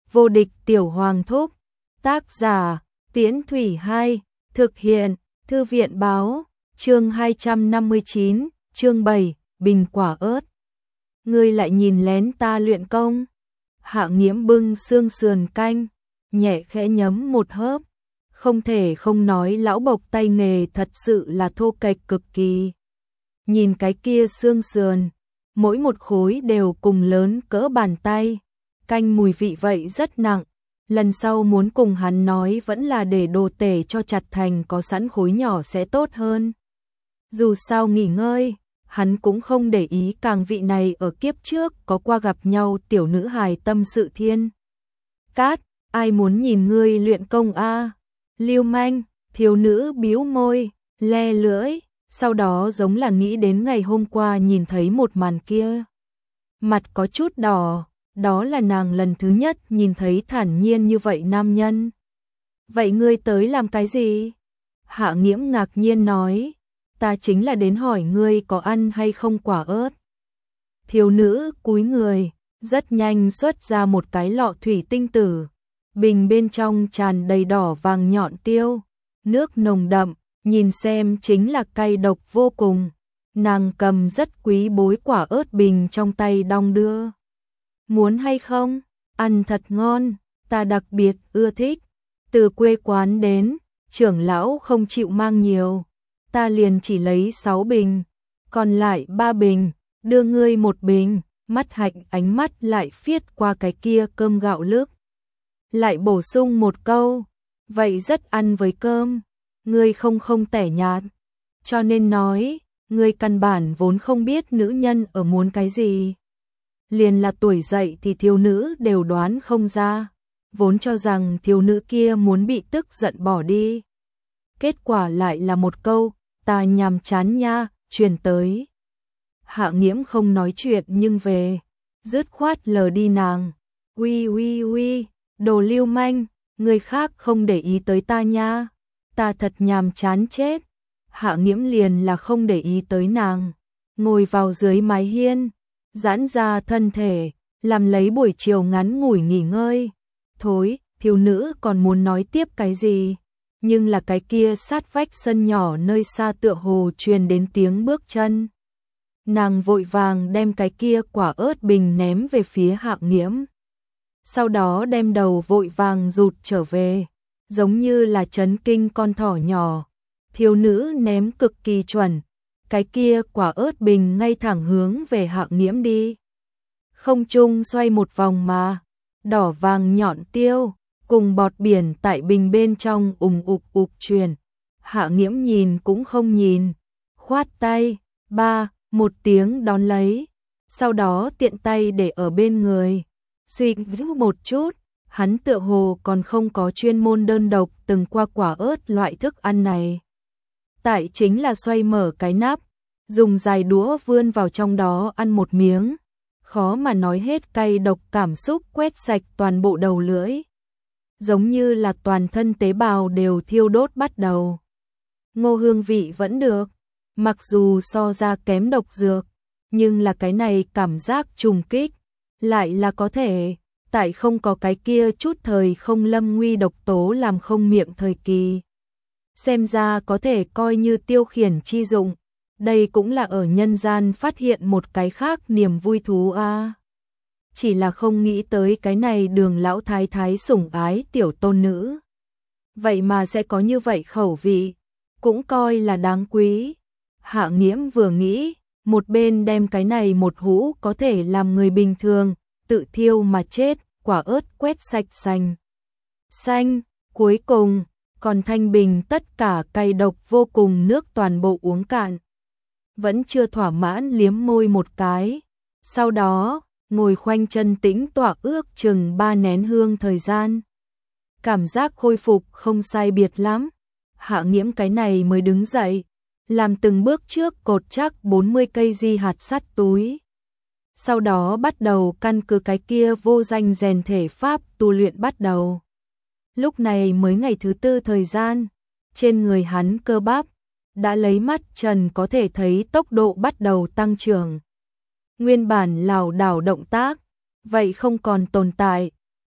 Vô địch tiểu hoàng thúc. Tác giả Tiễn Thủy 2. Thực hiện Thư viện báo. Chương 259, chương 7, bình quả ớt. Ngươi lại nhìn lén ta luyện công. Hạ Nghiễm bưng xương sườn canh, nhẹ khẽ nhấm một hớp. Không thể không nói lão bộc tay nghề thật sự là thô kệch cực kỳ. Nhìn cái kia xương sườn, mỗi một khối đều cùng lớn cỡ bàn tay, canh mùi vị vậy rất nặng. Lần sau muốn cùng hắn nói vẫn là để đồ tể cho chặt thành có sẵn khối nhỏ sẽ tốt hơn. Dù sao nghỉ ngơi, hắn cũng không để ý càng vị này ở kiếp trước có qua gặp nhau tiểu nữ hài tâm sự thiên. Cát, ai muốn nhìn ngươi luyện công a? Lưu manh, thiếu nữ bĩu môi, le lưỡi, sau đó giống là nghĩ đến ngày hôm qua nhìn thấy một màn kia. Mặt có chút đỏ, đó là nàng lần thứ nhất nhìn thấy thản nhiên như vậy nam nhân. Vậy ngươi tới làm cái gì? Hạ Nghiễm ngạc nhiên nói, ta chính là đến hỏi ngươi có ăn hay không quả ớt. Thiếu nữ cúi người, rất nhanh xuất ra một cái lọ thủy tinh tử. Bình bên trong tràn đầy đỏ vàng nhọn tiêu, nước nồng đậm, nhìn xem chính là cay độc vô cùng. Nàng cầm rất quý bối quả ớt bình trong tay đong đưa. Muốn hay không? Ăn thật ngon, ta đặc biệt ưa thích. Từ quê quán đến, trưởng lão không chịu mang nhiều. Ta liền chỉ lấy 6 bình, còn lại 3 bình, đưa ngươi 1 bình. Mắt Hạnh ánh mắt lại phiết qua cái kia cơm gạo lứt. Lại bổ sung một câu, vậy rất ăn với cơm, ngươi không tẻ nhạt. Cho nên nói, ngươi căn bản vốn không biết nữ nhân ở muốn cái gì. Liền là tuổi dậy thì thiếu nữ đều đoán không ra, vốn cho rằng thiếu nữ kia muốn bị tức giận bỏ đi. Kết quả lại là một câu, ta nhàm chán nha, truyền tới. Hạ Nghiễm không nói chuyện nhưng về, dứt khoát lờ đi nàng. Uy, đồ lưu manh, người khác không để ý tới ta nha, ta thật nhàm chán chết. Hạ Nghiễm liền là không để ý tới nàng, ngồi vào dưới mái hiên, giãn ra thân thể, làm lấy buổi chiều ngắn ngủi nghỉ ngơi. Thối, thiếu nữ còn muốn nói tiếp cái gì, nhưng là cái kia sát vách sân nhỏ nơi xa tựa hồ truyền đến tiếng bước chân. Nàng vội vàng đem cái kia quả ớt bình ném về phía Hạ Nghiễm. Sau đó đem đầu vội vàng rụt trở về, giống như là chấn kinh con thỏ nhỏ. Thiếu nữ ném cực kỳ chuẩn, cái kia quả ớt bình ngay thẳng hướng về Hạ Nghiễm đi. Không trung xoay một vòng mà, đỏ vàng nhọn tiêu, cùng bọt biển tại bình bên trong ục truyền. Hạ Nghiễm nhìn cũng không nhìn, khoát tay, một tiếng đón lấy, sau đó tiện tay để ở bên người. Suy nghĩ một chút, hắn tựa hồ còn không có chuyên môn đơn độc từng qua quả ớt loại thức ăn này. Tại chính là xoay mở cái nắp, dùng dài đũa vươn vào trong đó ăn một miếng, khó mà nói hết cay độc cảm xúc quét sạch toàn bộ đầu lưỡi. Giống như là toàn thân tế bào đều thiêu đốt bắt đầu. Ngô hương vị vẫn được, mặc dù so ra kém độc dược, nhưng là cái này cảm giác trùng kích, lại là có thể, tại không có cái kia chút thời không lâm nguy độc tố làm không miệng thời kỳ. Xem ra có thể coi như tiêu khiển chi dụng, đây cũng là ở nhân gian phát hiện một cái khác niềm vui thú a. Chỉ là không nghĩ tới cái này Đường lão thái thái sủng ái tiểu tôn nữ. Vậy mà sẽ có như vậy khẩu vị, cũng coi là đáng quý. Hạ Nghiễm vừa nghĩ, một bên đem cái này một hũ có thể làm người bình thường tự thiêu mà chết, quả ớt quét sạch xanh, cuối cùng còn thanh bình tất cả cay độc vô cùng nước toàn bộ uống cạn. Vẫn chưa thỏa mãn liếm môi một cái, sau đó ngồi khoanh chân tĩnh tọa ước chừng 3 nén hương thời gian. Cảm giác khôi phục không sai biệt lắm, Hạ Nghiễm cái này mới đứng dậy, làm từng bước trước cột chắc 40 cây di hạt sắt túi. Sau đó bắt đầu căn cứ cái kia vô danh rèn thể pháp tu luyện bắt đầu. Lúc này mới ngày thứ 4 thời gian, trên người hắn cơ bắp đã lấy mắt trần có thể thấy tốc độ bắt đầu tăng trưởng. Nguyên bản lảo đảo động tác, vậy không còn tồn tại,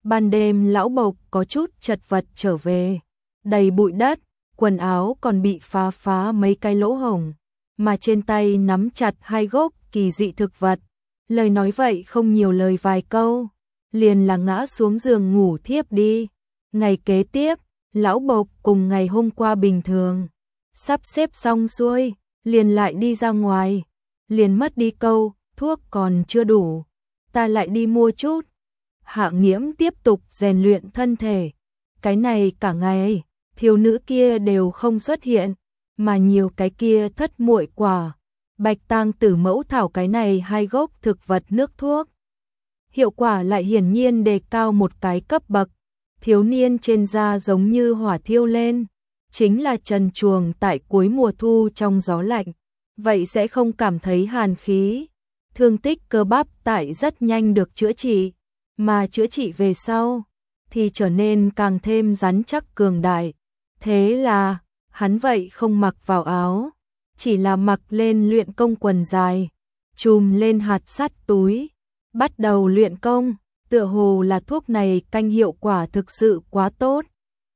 Ban đêm lão Bộc có chút chật vật trở về, đầy bụi đất, quần áo còn bị phá mấy cái lỗ hổng, mà trên tay nắm chặt hai gốc kỳ dị thực vật. Lời nói vậy không nhiều lời vài câu, liền là ngã xuống giường ngủ thiếp đi. Ngày kế tiếp, lão Bộc cùng ngày hôm qua bình thường, sắp xếp xong xuôi, liền lại đi ra ngoài, liền mất đi câu, thuốc còn chưa đủ, ta lại đi mua chút. Hạ Nghiễm tiếp tục rèn luyện thân thể, cái này cả ngày, thiếu nữ kia đều không xuất hiện, mà nhiều cái kia thất muội quả, bạch tang tử mẫu thảo cái này hai gốc thực vật nước thuốc. Hiệu quả lại hiển nhiên đề cao một cái cấp bậc, thiếu niên trên da giống như hỏa thiêu lên, chính là trần truồng tại cuối mùa thu trong gió lạnh, vậy sẽ không cảm thấy hàn khí. Thương tích cơ bắp tại rất nhanh được chữa trị, mà chữa trị về sau thì trở nên càng thêm rắn chắc cường đại. Thế là, hắn vậy không mặc vào áo, chỉ là mặc lên luyện công quần dài, chùm lên hạt sắt túi, bắt đầu luyện công, tựa hồ là thuốc này canh hiệu quả thực sự quá tốt.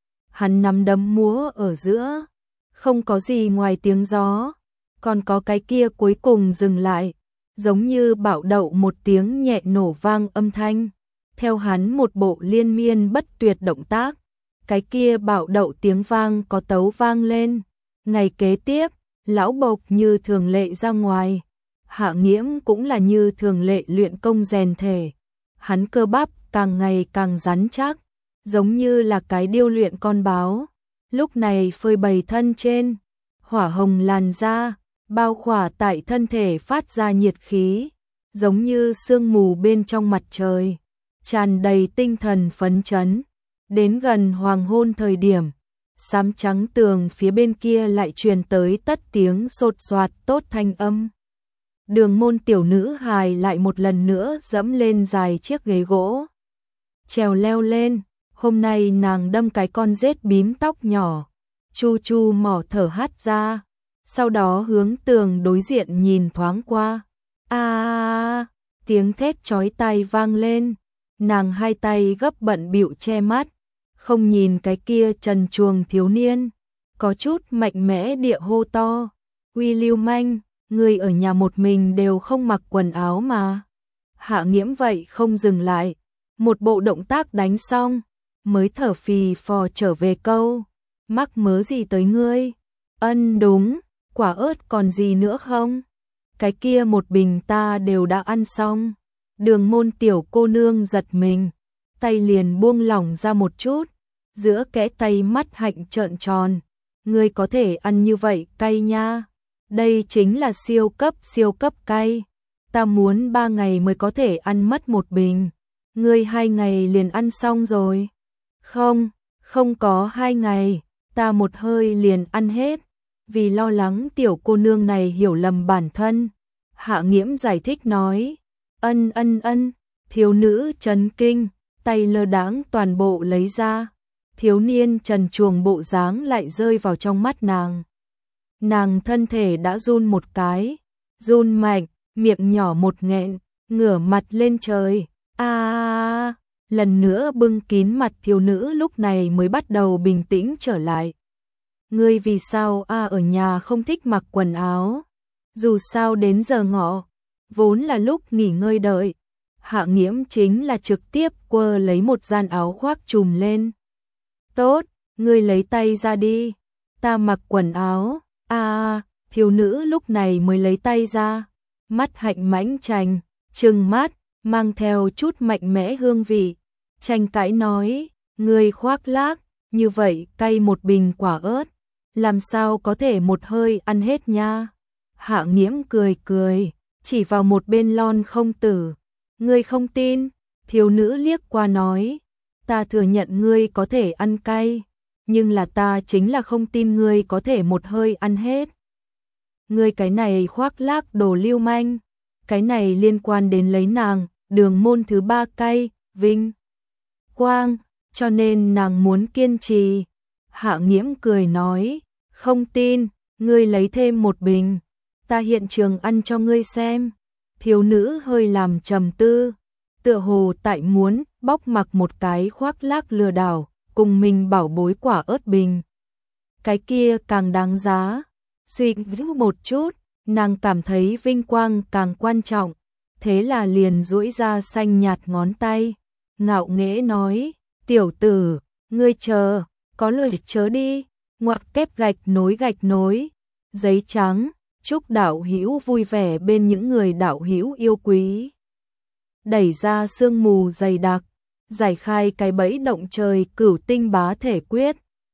Hắn nắm đấm múa ở giữa, không có gì ngoài tiếng gió, còn có cái kia cuối cùng dừng lại, giống như bạo đậu một tiếng nhẹ nổ vang âm thanh, theo hắn một bộ liên miên bất tuyệt động tác, cái kia bạo đậu tiếng vang có tấu vang lên. Ngày kế tiếp, lão Bộc như thường lệ ra ngoài, Hạ Nghiễm cũng là như thường lệ luyện công rèn thể, hắn cơ bắp càng ngày càng rắn chắc, giống như là cái điêu luyện con báo, lúc này phơi bày thân trên, hỏa hồng làn da, bao khỏa tại thân thể phát ra nhiệt khí, giống như sương mù bên trong mặt trời, tràn đầy tinh thần phấn chấn. Đến gần hoàng hôn thời điểm, xám trắng tường phía bên kia lại truyền tới tất tiếng sột soạt tốt thanh âm. Đường Môn tiểu nữ hài lại một lần nữa dẫm lên dài chiếc ghế gỗ, trèo leo lên, hôm nay nàng đâm cái con rết bím tóc nhỏ, chu chu mỏ thở hắt ra, sau đó hướng tường đối diện nhìn thoáng qua. Tiếng thét chói tai vang lên, nàng hai tay gấp bận bịu che mắt, không nhìn cái kia trần truồng thiếu niên, có chút mạnh mẽ địa hô to, uy lưu manh, người ở nhà một mình đều không mặc quần áo mà. Hạ Nghiễm vậy không dừng lại, một bộ động tác đánh xong, mới thở phì phò trở về câu, mắc mớ gì tới ngươi? Ân đúng, quả ớt còn gì nữa không? Cái kia một bình ta đều đã ăn xong. Đường Môn tiểu cô nương giật mình, tay liền buông lỏng ra một chút, giữa kẽ tay mắt hạnh trợn tròn, ngươi có thể ăn như vậy cay nha, đây chính là siêu cấp cay, ta muốn 3 ngày mới có thể ăn mất một bình, ngươi 2 ngày liền ăn xong rồi. Không có 2 ngày, ta một hơi liền ăn hết. Vì lo lắng tiểu cô nương này hiểu lầm bản thân, Hạ Nghiễm giải thích nói, ân, thiếu nữ chấn kinh, tay lơ đãng toàn bộ lấy ra, thiếu niên trần truồng bộ dáng lại rơi vào trong mắt nàng. Nàng thân thể đã run một cái, run mạnh, miệng nhỏ một nghẹn, ngửa mặt lên trời, lần nữa bưng kín mặt thiếu nữ lúc này mới bắt đầu bình tĩnh trở lại. Ngươi vì sao ở nhà không thích mặc quần áo? Dù sao đến giờ ngọ, vốn là lúc nghỉ ngơi đợi. Hạ Nghiễm chính là trực tiếp quơ lấy một gian áo khoác trùm lên. Tốt, ngươi lấy tay ra đi, ta mặc quần áo. Thiếu nữ lúc này mới lấy tay ra, mắt hạnh mãnh trành, trừng mắt, mang theo chút mạnh mẽ hương vị. Tranh cãi nói, ngươi khoác lác, như vậy cay một bình quả ớt, làm sao có thể một hơi ăn hết nha. Hạ Nghiễm cười, chỉ vào một bên lon không tử. Ngươi không tin, thiếu nữ liếc qua nói, ta thừa nhận ngươi có thể ăn cay, nhưng là ta chính là không tin ngươi có thể một hơi ăn hết. Ngươi cái này khoác lác đồ lưu manh, cái này liên quan đến lấy nàng, Đường Môn thứ 3 cay, vinh quang, cho nên nàng muốn kiên trì. Hạ Nghiễm cười nói, không tin, ngươi lấy thêm một bình, ta hiện trường ăn cho ngươi xem. Thiếu nữ hơi làm trầm tư, tựa hồ tại muốn bóc mặc một cái khoác lác lừa đảo, cùng mình bảo bối quả ớt bình. Cái kia càng đáng giá, suy nghĩ một chút, nàng cảm thấy vinh quang càng quan trọng, thế là liền duỗi ra xanh nhạt ngón tay, ngạo nghễ nói, tiểu tử, ngươi chờ, có lời chớ đi, ngoặc kép gạch nối, giấy trắng, chúc đạo hữu vui vẻ bên những người đạo hữu yêu quý. Đẩy ra sương mù dày đặc, giải khai cái bẫy động trời cửu tinh bá thể quyết,